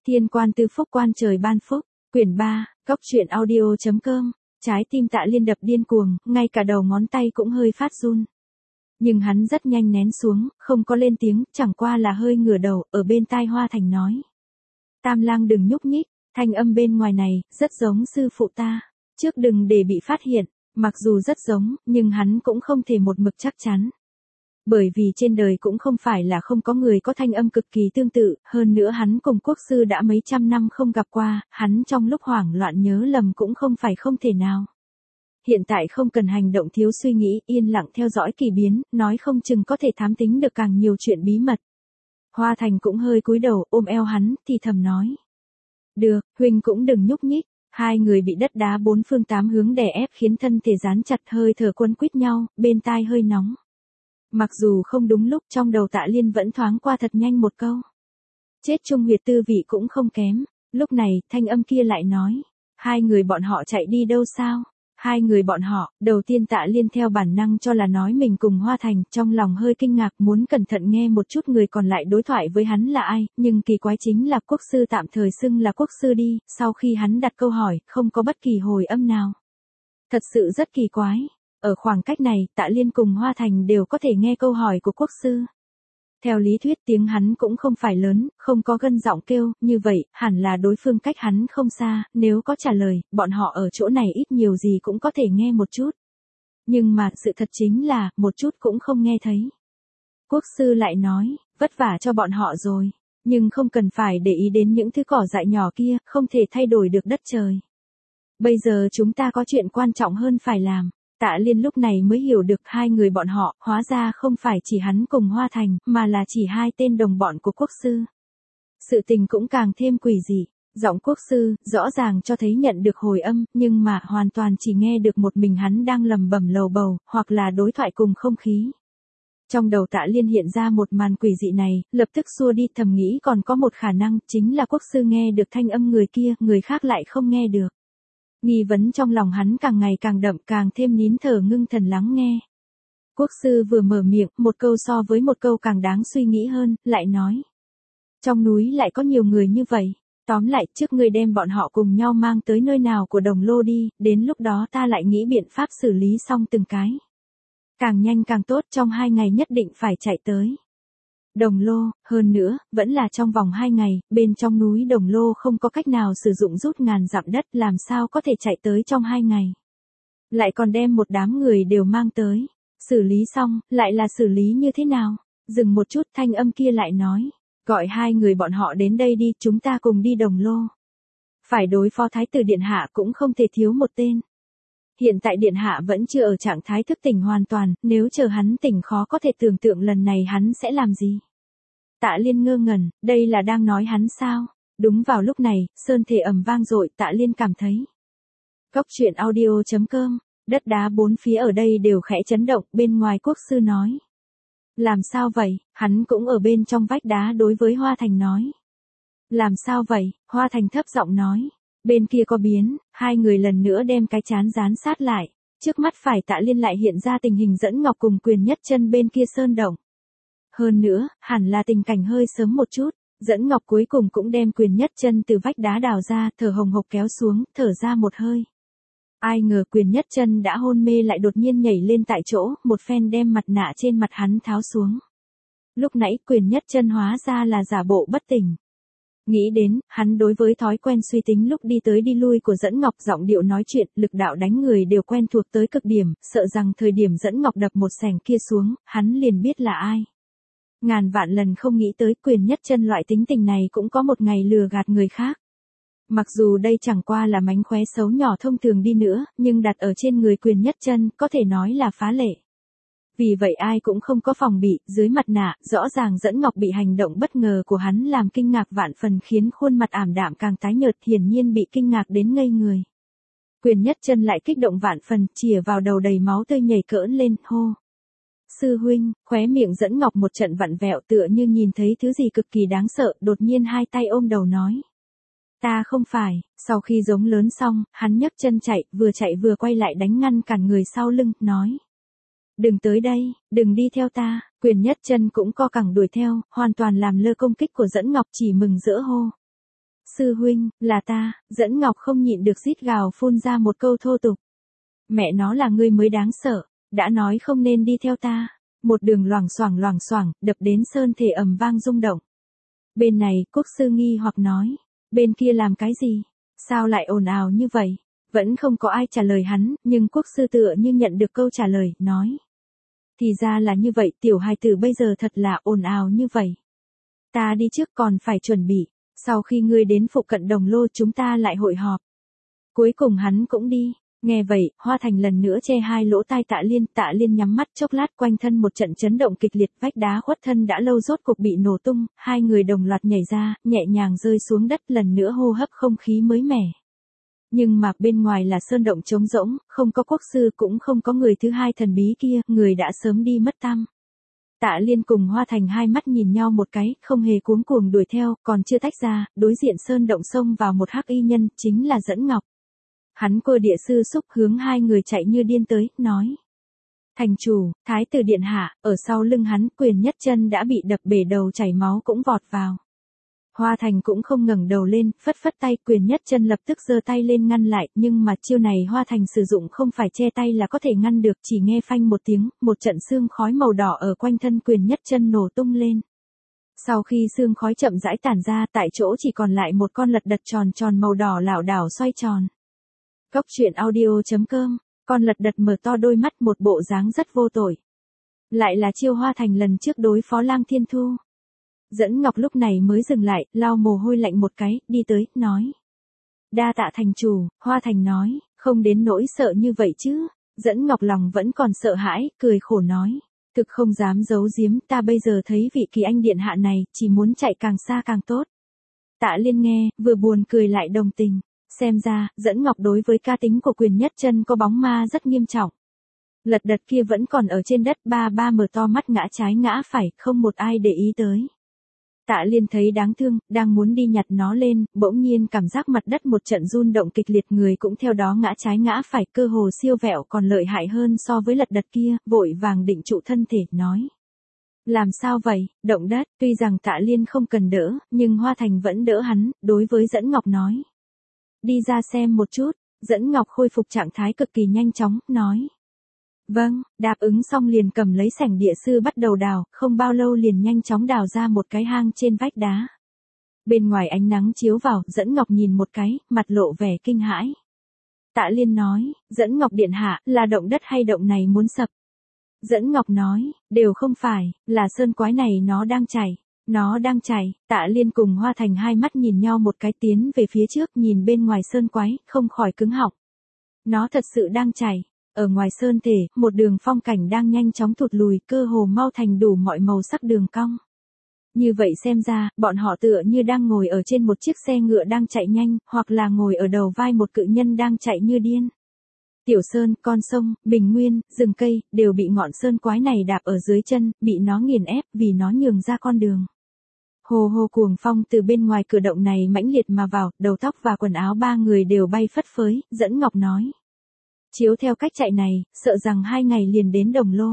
Thiên quan tư phúc quan trời ban phúc, quyển 3, góc truyện audio.com, trái tim Tạ Liên đập điên cuồng, ngay cả đầu ngón tay cũng hơi phát run. Nhưng hắn rất nhanh nén xuống, không có lên tiếng, chẳng qua là hơi ngửa đầu, ở bên tai Hoa Thành nói. Tam lang đừng nhúc nhích, thanh âm bên ngoài này, rất giống sư phụ ta, trước đừng để bị phát hiện, mặc dù rất giống, nhưng hắn cũng không thể một mực chắc chắn. Bởi vì trên đời cũng không phải là không có người có thanh âm cực kỳ tương tự, hơn nữa hắn cùng quốc sư đã mấy trăm năm không gặp qua, hắn trong lúc hoảng loạn nhớ lầm cũng không phải không thể nào. Hiện tại không cần hành động thiếu suy nghĩ, yên lặng theo dõi kỳ biến, nói không chừng có thể thám tính được càng nhiều chuyện bí mật. Hoa Thành cũng hơi cúi đầu, ôm eo hắn, thì thầm nói. Được, huynh cũng đừng nhúc nhích. Hai người bị đất đá bốn phương tám hướng đè ép khiến thân thể dán chặt, hơi thở quấn quýt nhau, bên tai hơi nóng. Mặc dù không đúng lúc, trong đầu Tạ Liên vẫn thoáng qua thật nhanh một câu. Chết chung huyệt tư vị cũng không kém. Lúc này, thanh âm kia lại nói. Hai người bọn họ chạy đi đâu sao? Hai người bọn họ, đầu tiên Tạ Liên theo bản năng cho là nói mình cùng Hoa Thành, trong lòng hơi kinh ngạc muốn cẩn thận nghe một chút người còn lại đối thoại với hắn là ai, nhưng kỳ quái chính là quốc sư tạm thời xưng là quốc sư đi, sau khi hắn đặt câu hỏi, không có bất kỳ hồi âm nào. Thật sự rất kỳ quái, ở khoảng cách này, Tạ Liên cùng Hoa Thành đều có thể nghe câu hỏi của quốc sư. Theo lý thuyết tiếng hắn cũng không phải lớn, không có gân giọng kêu, như vậy, hẳn là đối phương cách hắn không xa, nếu có trả lời, bọn họ ở chỗ này ít nhiều gì cũng có thể nghe một chút. Nhưng mà, sự thật chính là, một chút cũng không nghe thấy. Quốc sư lại nói, vất vả cho bọn họ rồi, nhưng không cần phải để ý đến những thứ cỏ dại nhỏ kia, không thể thay đổi được đất trời. Bây giờ chúng ta có chuyện quan trọng hơn phải làm. Tạ Liên lúc này mới hiểu được hai người bọn họ, hóa ra không phải chỉ hắn cùng Hoa Thành, mà là chỉ hai tên đồng bọn của quốc sư. Sự tình cũng càng thêm quỷ dị, giọng quốc sư, rõ ràng cho thấy nhận được hồi âm, nhưng mà hoàn toàn chỉ nghe được một mình hắn đang lầm bầm lầu bầu, hoặc là đối thoại cùng không khí. Trong đầu Tạ Liên hiện ra một màn quỷ dị này, lập tức xua đi, thầm nghĩ còn có một khả năng, chính là quốc sư nghe được thanh âm người kia, người khác lại không nghe được. Nghi vấn trong lòng hắn càng ngày càng đậm, càng thêm nín thở ngưng thần lắng nghe. Quốc sư vừa mở miệng, một câu so với một câu càng đáng suy nghĩ hơn, lại nói. Trong núi lại có nhiều người như vậy, tóm lại trước ngươi đem bọn họ cùng nhau mang tới nơi nào của Đồng Lô đi, đến lúc đó ta lại nghĩ biện pháp xử lý xong từng cái. Càng nhanh càng tốt, trong 2 ngày nhất định phải chạy tới Đồng Lô, hơn nữa, vẫn là trong vòng 2 ngày, bên trong núi Đồng Lô không có cách nào sử dụng rút ngàn dặm đất, làm sao có thể chạy tới trong 2 ngày. Lại còn đem một đám người đều mang tới, xử lý xong, lại là xử lý như thế nào? Dừng một chút, thanh âm kia lại nói, gọi hai người bọn họ đến đây đi, chúng ta cùng đi Đồng Lô. Phải đối phó Thái tử Điện Hạ cũng không thể thiếu một tên. Hiện tại Điện Hạ vẫn chưa ở trạng thái thức tỉnh hoàn toàn, nếu chờ hắn tỉnh khó có thể tưởng tượng lần này hắn sẽ làm gì. Tạ Liên ngơ ngẩn, đây là đang nói hắn sao? Đúng vào lúc này, sơn thể ầm vang dội, Tạ Liên cảm thấy. Góc truyện audio.com, đất đá bốn phía ở đây đều khẽ chấn động, bên ngoài quốc sư nói. Làm sao vậy? Hắn cũng ở bên trong vách đá đối với Hoa Thành nói. Làm sao vậy? Hoa Thành thấp giọng nói. Bên kia có biến, hai người lần nữa đem cái chán dán sát lại. Trước mắt phải Tạ Liên lại hiện ra tình hình Dẫn Ngọc cùng Quyền Nhất Chân bên kia sơn động. Hơn nữa, hẳn là tình cảnh hơi sớm một chút, Dẫn Ngọc cuối cùng cũng đem Quyền Nhất Chân từ vách đá đào ra, thở hồng hộc kéo xuống, thở ra một hơi. Ai ngờ Quyền Nhất Chân đã hôn mê lại đột nhiên nhảy lên tại chỗ, một phen đem mặt nạ trên mặt hắn tháo xuống. Lúc nãy Quyền Nhất Chân hóa ra là giả bộ bất tỉnh. Nghĩ đến, hắn đối với thói quen suy tính lúc đi tới đi lui của Dẫn Ngọc, giọng điệu nói chuyện, lực đạo đánh người đều quen thuộc tới cực điểm, sợ rằng thời điểm Dẫn Ngọc đập một xẻng kia xuống, hắn liền biết là ai. Ngàn vạn lần không nghĩ tới Quyền Nhất Chân loại tính tình này cũng có một ngày lừa gạt người khác. Mặc dù đây chẳng qua là mánh khóe xấu nhỏ thông thường đi nữa, nhưng đặt ở trên người Quyền Nhất Chân, có thể nói là phá lệ. Vì vậy ai cũng không có phòng bị, dưới mặt nạ, rõ ràng Dẫn Ngọc bị hành động bất ngờ của hắn làm kinh ngạc vạn phần, khiến khuôn mặt ảm đạm càng tái nhợt, hiển nhiên bị kinh ngạc đến ngây người. Quyền Nhất Chân lại kích động vạn phần, chìa vào đầu đầy máu tươi nhảy cỡn lên, hô. Sư huynh, khóe miệng Dẫn Ngọc một trận vặn vẹo tựa như nhìn thấy thứ gì cực kỳ đáng sợ, đột nhiên hai tay ôm đầu nói. Ta không phải, sau khi giống lớn xong, hắn nhấc chân chạy vừa quay lại đánh ngăn cản người sau lưng, nói. Đừng tới đây, đừng đi theo ta. Quyền Nhất Chân cũng co cẳng đuổi theo, hoàn toàn làm lơ công kích của Dẫn Ngọc, chỉ mừng rỡ hô. Sư huynh, là ta, Dẫn Ngọc không nhịn được rít gào phun ra một câu thô tục. Mẹ nó là ngươi mới đáng sợ, đã nói không nên đi theo ta. Một đường loảng xoảng, đập đến sơn thể ầm vang rung động. Bên này, quốc sư nghi hoặc nói, bên kia làm cái gì? Sao lại ồn ào như vậy? Vẫn không có ai trả lời hắn, nhưng quốc sư tựa như nhận được câu trả lời, nói. Thì ra là như vậy, tiểu hài tử bây giờ thật là ồn ào như vậy. Ta đi trước còn phải chuẩn bị, sau khi ngươi đến phụ cận Đồng Lô chúng ta lại hội họp. Cuối cùng hắn cũng đi. Nghe vậy, Hoa Thành lần nữa che hai lỗ tai Tạ Liên nhắm mắt chốc lát, quanh thân một trận chấn động kịch liệt, vách đá khuất thân đã lâu rốt cục bị nổ tung, hai người đồng loạt nhảy ra, nhẹ nhàng rơi xuống đất, lần nữa hô hấp không khí mới mẻ. Nhưng mà bên ngoài là sơn động trống rỗng, không có quốc sư cũng không có người thứ hai thần bí kia, người đã sớm đi mất tăm. Tạ Liên cùng Hoa Thành hai mắt nhìn nhau một cái, không hề cuống cuồng đuổi theo, còn chưa tách ra, đối diện sơn động xông vào một hắc y nhân, chính là Dẫn Ngọc. Hắn cô địa sư xúc hướng hai người chạy như điên tới, nói. Thành chủ, thái tử điện hạ, ở sau lưng hắn, Quyền Nhất Chân đã bị đập bể đầu chảy máu cũng vọt vào. Hoa Thành cũng không ngẩng đầu lên, phất phất tay, Quyền Nhất Chân lập tức giơ tay lên ngăn lại, nhưng mà chiêu này Hoa Thành sử dụng không phải che tay là có thể ngăn được, chỉ nghe phanh một tiếng, một trận xương khói màu đỏ ở quanh thân Quyền Nhất Chân nổ tung lên. Sau khi xương khói chậm rãi tản ra, tại chỗ chỉ còn lại một con lật đật tròn tròn màu đỏ lảo đảo xoay tròn. Cốc truyện audio.com, con lật đật mở to đôi mắt, một bộ dáng rất vô tội. Lại là chiêu Hoa Thành lần trước đối phó Lang Thiên Thu. Dẫn Ngọc lúc này mới dừng lại, lau mồ hôi lạnh một cái, đi tới, nói. Đa tạ thành chủ, Hoa Thành nói, không đến nỗi sợ như vậy chứ. Dẫn Ngọc lòng vẫn còn sợ hãi, cười khổ nói. Thực không dám giấu giếm, ta bây giờ thấy vị Kỳ Anh điện hạ này, chỉ muốn chạy càng xa càng tốt. Tạ Liên nghe, vừa buồn cười lại đồng tình. Xem ra, Dẫn Ngọc đối với ca tính của Quyền Nhất Chân có bóng ma rất nghiêm trọng. Lật đật kia vẫn còn ở trên đất, ba mở to mắt ngã trái ngã phải, không một ai để ý tới. Tạ Liên thấy đáng thương, đang muốn đi nhặt nó lên, bỗng nhiên cảm giác mặt đất một trận rung động kịch liệt, người cũng theo đó ngã trái ngã phải, cơ hồ siêu vẹo còn lợi hại hơn so với lật đật kia, vội vàng định trụ thân thể, nói. Làm sao vậy, động đất, tuy rằng Tạ Liên không cần đỡ, nhưng Hoa Thành vẫn đỡ hắn, đối với Dẫn Ngọc nói. Đi ra xem một chút, Dẫn Ngọc khôi phục trạng thái cực kỳ nhanh chóng, nói. Vâng, đáp ứng xong liền cầm lấy sảnh địa sư bắt đầu đào, không bao lâu liền nhanh chóng đào ra một cái hang trên vách đá. Bên ngoài ánh nắng chiếu vào, Dẫn Ngọc nhìn một cái, mặt lộ vẻ kinh hãi. Tạ Liên nói, Dẫn Ngọc điện hạ, là động đất hay động này muốn sập? Dẫn Ngọc nói, đều không phải, là sơn quái này nó đang chảy. Nó đang chảy, Tạ Liên cùng Hoa Thành hai mắt nhìn nhau một cái, tiến về phía trước, nhìn bên ngoài sơn quái, không khỏi cứng họng. Nó thật sự đang chảy. Ở ngoài sơn thể, một đường phong cảnh đang nhanh chóng thụt lùi, cơ hồ mau thành đủ mọi màu sắc đường cong. Như vậy xem ra, bọn họ tựa như đang ngồi ở trên một chiếc xe ngựa đang chạy nhanh, hoặc là ngồi ở đầu vai một cự nhân đang chạy như điên. Tiểu sơn, con sông, bình nguyên, rừng cây, đều bị ngọn sơn quái này đạp ở dưới chân, bị nó nghiền ép, vì nó nhường ra con đường. Hồ hồ cuồng phong từ bên ngoài cửa động này mãnh liệt mà vào, đầu tóc và quần áo ba người đều bay phất phới, Dẫn Ngọc nói. Chiếu theo cách chạy này, sợ rằng 2 ngày liền đến Đồng Lô.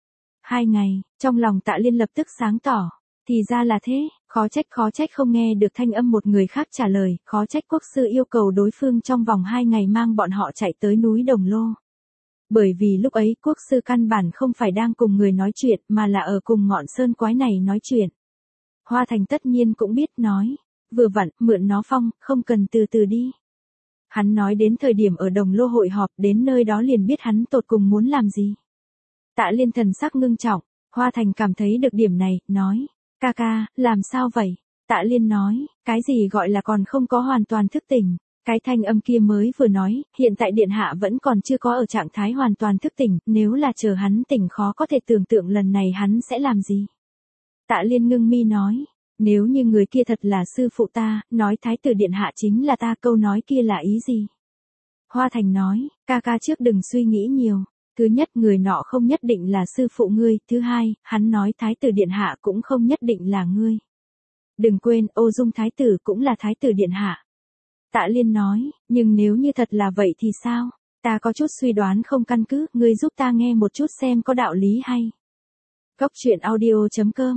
2 ngày, trong lòng Tạ Liên lập tức sáng tỏ. Thì ra là thế, khó trách không nghe được thanh âm một người khác trả lời, khó trách quốc sư yêu cầu đối phương trong vòng 2 ngày mang bọn họ chạy tới núi Đồng Lô. Bởi vì lúc ấy quốc sư căn bản không phải đang cùng người nói chuyện mà là ở cùng ngọn sơn quái này nói chuyện. Hoa Thành tất nhiên cũng biết, nói, vừa vặn, mượn nó phong, không cần từ từ đi. Hắn nói đến thời điểm ở Đồng Lô hội họp, đến nơi đó liền biết hắn tột cùng muốn làm gì. Tạ Liên thần sắc ngưng trọng, Hoa Thành cảm thấy được điểm này, nói, ca, làm sao vậy? Tạ Liên nói, cái gì gọi là còn không có hoàn toàn thức tỉnh. Cái thanh âm kia mới vừa nói, hiện tại điện hạ vẫn còn chưa có ở trạng thái hoàn toàn thức tỉnh, nếu là chờ hắn tỉnh khó có thể tưởng tượng lần này hắn sẽ làm gì. Tạ Liên ngưng mi nói, nếu như người kia thật là sư phụ ta, nói thái tử điện hạ chính là ta, câu nói kia là ý gì? Hoa Thành nói, ca trước đừng suy nghĩ nhiều. Thứ nhất, người nọ không nhất định là sư phụ ngươi, thứ hai, hắn nói thái tử điện hạ cũng không nhất định là ngươi. Đừng quên, Ô Dung thái tử cũng là thái tử điện hạ. Tạ Liên nói, nhưng nếu như thật là vậy thì sao? Ta có chút suy đoán không căn cứ, ngươi giúp ta nghe một chút xem có đạo lý hay. Cốc truyện audio.com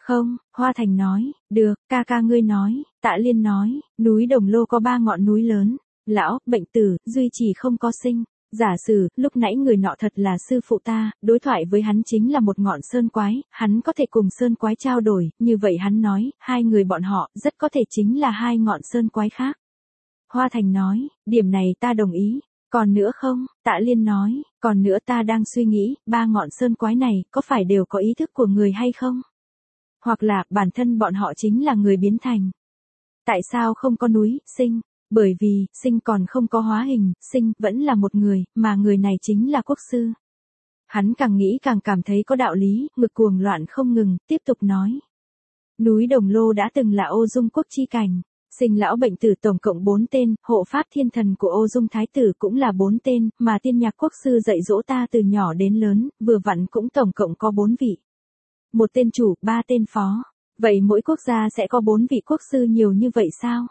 Không, Hoa Thành nói, được, ca ca ngươi nói, Tạ Liên nói, núi Đồng Lô có 3 ngọn núi lớn, lão, bệnh tử, duy trì không có sinh. Giả sử, lúc nãy người nọ thật là sư phụ ta, đối thoại với hắn chính là một ngọn sơn quái, hắn có thể cùng sơn quái trao đổi, như vậy hắn nói, hai người bọn họ, rất có thể chính là hai ngọn sơn quái khác. Hoa Thành nói, điểm này ta đồng ý. Còn nữa không? Tạ Liên nói, còn nữa ta đang suy nghĩ, 3 ngọn sơn quái này, có phải đều có ý thức của người hay không? Hoặc là, bản thân bọn họ chính là người biến thành. Tại sao không có núi, sinh? Bởi vì, sinh còn không có hóa hình, sinh, vẫn là một người, mà người này chính là quốc sư. Hắn càng nghĩ càng cảm thấy có đạo lý, ngực cuồng loạn không ngừng, tiếp tục nói. Núi Đồng Lô đã từng là Ô Dung quốc chi cảnh. Sinh lão bệnh tử tổng cộng 4 tên, hộ pháp thiên thần của Ô Dung thái tử cũng là 4 tên, mà tiên nhạc quốc sư dạy dỗ ta từ nhỏ đến lớn, vừa vặn cũng tổng cộng có 4 vị. Một tên chủ, 3 tên phó. Vậy mỗi quốc gia sẽ có 4 vị quốc sư nhiều như vậy sao?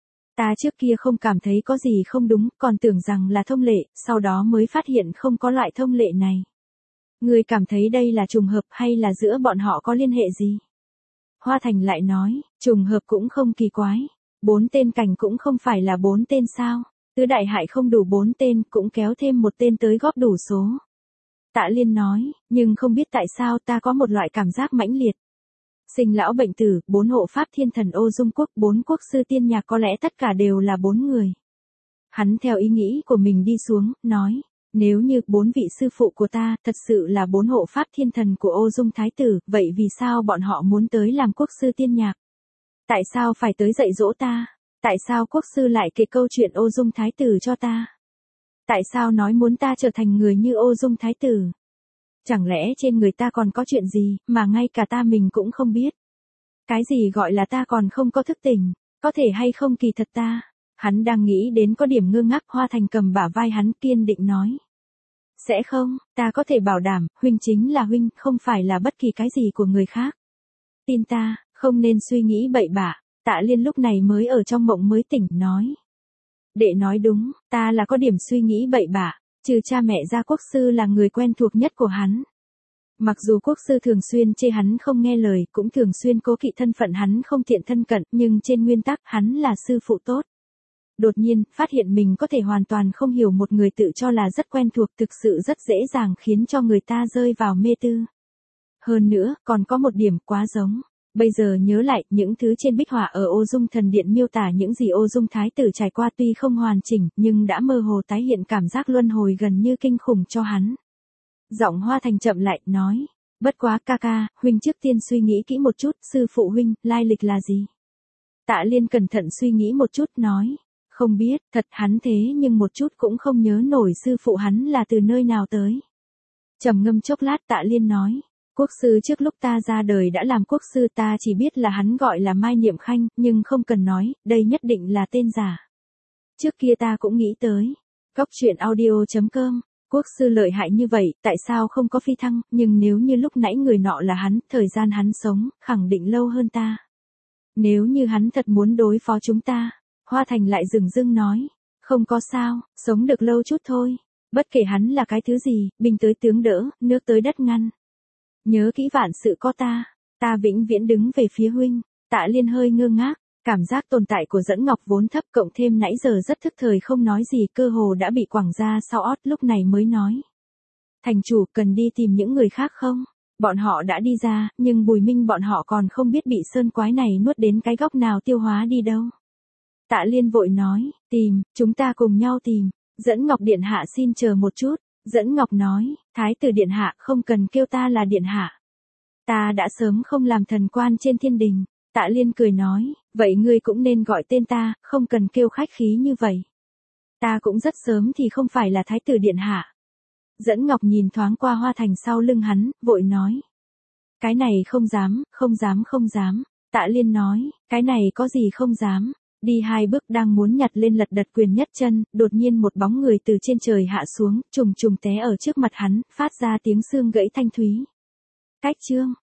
Ta trước kia không cảm thấy có gì không đúng, còn tưởng rằng là thông lệ, sau đó mới phát hiện không có loại thông lệ này. Ngươi cảm thấy đây là trùng hợp hay là giữa bọn họ có liên hệ gì? Hoa Thành lại nói, trùng hợp cũng không kỳ quái. 4 tên cảnh cũng không phải là 4 tên sao? Tứ đại hại không đủ 4 tên, cũng kéo thêm một tên tới góp đủ số. Tạ Liên nói, nhưng không biết tại sao ta có một loại cảm giác mãnh liệt. Sinh lão bệnh tử, 4 hộ pháp thiên thần Ô Dung quốc, 4 quốc sư tiên nhạc có lẽ tất cả đều là 4 người. Hắn theo ý nghĩ của mình đi xuống, nói, nếu như 4 vị sư phụ của ta thật sự là 4 hộ pháp thiên thần của Ô Dung thái tử, vậy vì sao bọn họ muốn tới làm quốc sư tiên nhạc? Tại sao phải tới dạy dỗ ta? Tại sao quốc sư lại kể câu chuyện Ô Dung thái tử cho ta? Tại sao nói muốn ta trở thành người như Ô Dung thái tử? Chẳng lẽ trên người ta còn có chuyện gì, mà ngay cả ta mình cũng không biết? Cái gì gọi là ta còn không có thức tỉnh? Có thể hay không kỳ thật ta? Hắn đang nghĩ đến có điểm ngơ ngác, Hoa Thành cầm bả vai hắn kiên định nói. Sẽ không, ta có thể bảo đảm, huynh chính là huynh, không phải là bất kỳ cái gì của người khác. Tin ta, không nên suy nghĩ bậy bạ. Tạ Liên lúc này mới ở trong mộng mới tỉnh, nói. Đệ nói đúng, ta là có điểm suy nghĩ bậy bạ, trừ cha mẹ ra quốc sư là người quen thuộc nhất của hắn. Mặc dù quốc sư thường xuyên chê hắn không nghe lời, cũng thường xuyên cố kỵ thân phận hắn không tiện thân cận, nhưng trên nguyên tắc hắn là sư phụ tốt. Đột nhiên, phát hiện mình có thể hoàn toàn không hiểu một người tự cho là rất quen thuộc, thực sự rất dễ dàng khiến cho người ta rơi vào mê tư. Hơn nữa, còn có một điểm quá giống. Bây giờ nhớ lại, những thứ trên bích họa ở Ô Dung thần điện miêu tả những gì Ô Dung thái tử trải qua tuy không hoàn chỉnh, nhưng đã mơ hồ tái hiện cảm giác luân hồi gần như kinh khủng cho hắn. Giọng Hoa Thành chậm lại, nói, bất quá ca ca, huynh trước tiên suy nghĩ kỹ một chút, sư phụ huynh, lai lịch là gì? Tạ Liên cẩn thận suy nghĩ một chút, nói, không biết, thật hắn thế nhưng một chút cũng không nhớ nổi sư phụ hắn là từ nơi nào tới. Trầm ngâm chốc lát, Tạ Liên nói. Quốc sư trước lúc ta ra đời đã làm quốc sư, ta chỉ biết là hắn gọi là Mai Niệm Khanh, nhưng không cần nói, đây nhất định là tên giả. Trước kia ta cũng nghĩ tới. Góc truyện audio.com, quốc sư lợi hại như vậy, tại sao không có phi thăng, nhưng nếu như lúc nãy người nọ là hắn, thời gian hắn sống, khẳng định lâu hơn ta. Nếu như hắn thật muốn đối phó chúng ta, Hoa Thành lại dửng dưng nói, không có sao, sống được lâu chút thôi. Bất kể hắn là cái thứ gì, binh tới tướng đỡ, nước tới đất ngăn. Nhớ kỹ vạn sự có ta vĩnh viễn đứng về phía huynh. Tạ Liên hơi ngơ ngác, cảm giác tồn tại của Dẫn Ngọc vốn thấp, cộng thêm nãy giờ rất thức thời không nói gì, cơ hồ đã bị quẳng ra sau ót, lúc này mới nói. Thành chủ, cần đi tìm những người khác không? Bọn họ đã đi ra, nhưng Bùi Minh bọn họ còn không biết bị sơn quái này nuốt đến cái góc nào tiêu hóa đi đâu. Tạ Liên vội nói, tìm, chúng ta cùng nhau tìm. Dẫn Ngọc điện hạ xin chờ một chút. Dẫn Ngọc nói, thái tử điện hạ không cần kêu ta là điện hạ. Ta đã sớm không làm thần quan trên thiên đình. Tạ Liên cười nói, vậy ngươi cũng nên gọi tên ta, không cần kêu khách khí như vậy. Ta cũng rất sớm thì không phải là thái tử điện hạ. Dẫn Ngọc nhìn thoáng qua Hoa Thành sau lưng hắn, vội nói. Cái này không dám, không dám, không dám. Tạ Liên nói, cái này có gì không dám. Đi 2 bước đang muốn nhặt lên lật đật quyền nhất chân, đột nhiên một bóng người từ trên trời hạ xuống, trùng trùng té ở trước mặt hắn, phát ra tiếng xương gãy thanh thúy. Cách chương.